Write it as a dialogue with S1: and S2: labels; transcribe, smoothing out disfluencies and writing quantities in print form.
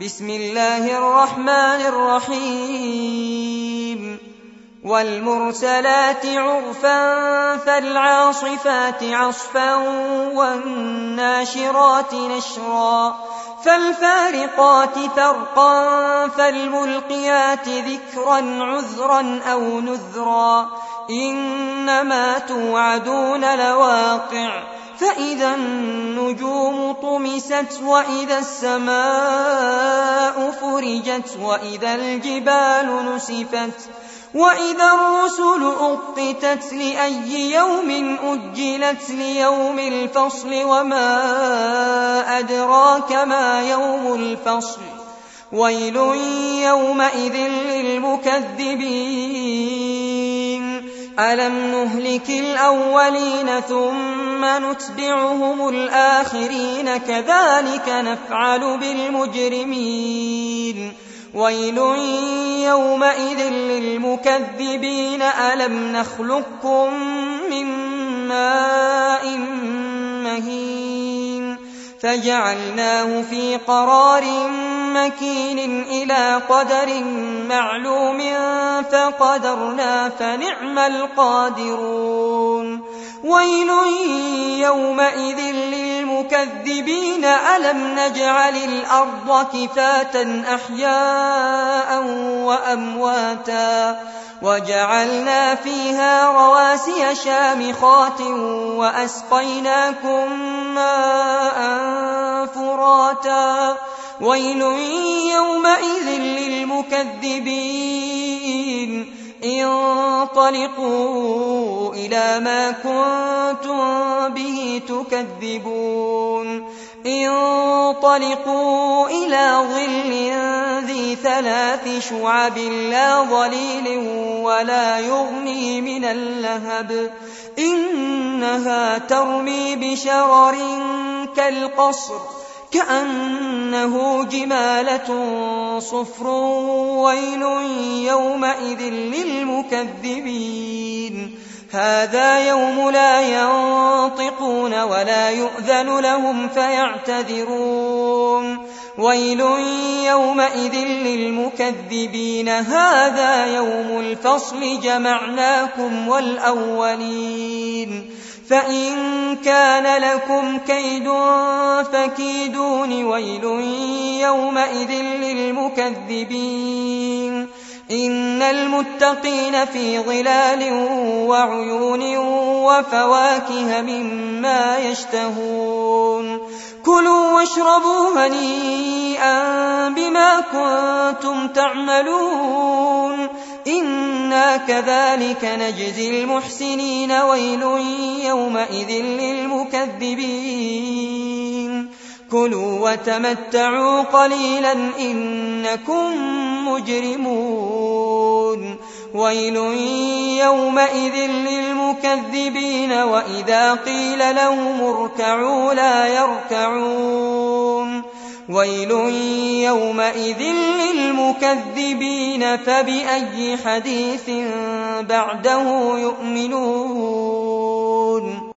S1: بسم الله الرحمن الرحيم والمرسلات عرفا فالعاصفات عصفا والناشرات نشرا فالفارقات فرقا فالملقيات ذكرا عذرا أو نذرا إنما توعدون لواقع فإذا النجوم طمست وإذا السماء فرجت وإذا الجبال نسفت وإذا الرسل أقتت لأي يوم أجلت ليوم الفصل وما أدراك ما يوم الفصل ويل يومئذ للمكذبين ألم نهلك الأولين ثم نتبعهم الآخرين كذلك نفعل بالمجرمين ويل يومئذ للمكذبين ألم نخلقكم من ماء مهين فجعلناه في قرار مكين إلى قدر معلوم فقدرنا فنعم القادرون ويل يومئذ للمكذبين ألم نجعل الأرض كفاتا أحياء وأمواتا وجعلنا فيها رواسي شامخات وأسقيناكم ماء فراتا ويل يومئذ للمكذبين انطلقوا إلى ما كنتم به تكذبون انطلقوا إلى ظل ذي 3 شعب لا ظليل ولا يغني من اللهب إنها ترمي بشرر كالقصر كأنه جمالة صفر ويل يومئذ للمكذبين هذا يوم لا ينطقون ولا يؤذن لهم فيعتذرون ويل يومئذ للمكذبين هذا يوم الفصل جمعناكم والأولين فإن كان لكم كيد فكيدون ويل يومئذ للمكذبين إن المتقين في ظلال وعيون وفواكه مما يشتهون كلوا واشربوا هنيئا بما كنتم تعملون إنا كذلك نجزي المحسنين ويل يومئذ للمكذبين كلوا وتمتعوا قليلا إنكم مجرمون ويل يومئذ للمكذبين وإذا قيل لهم اركعوا لا يركعون ويل يومئذ للمكذبين فبأي حديث بعده يؤمنون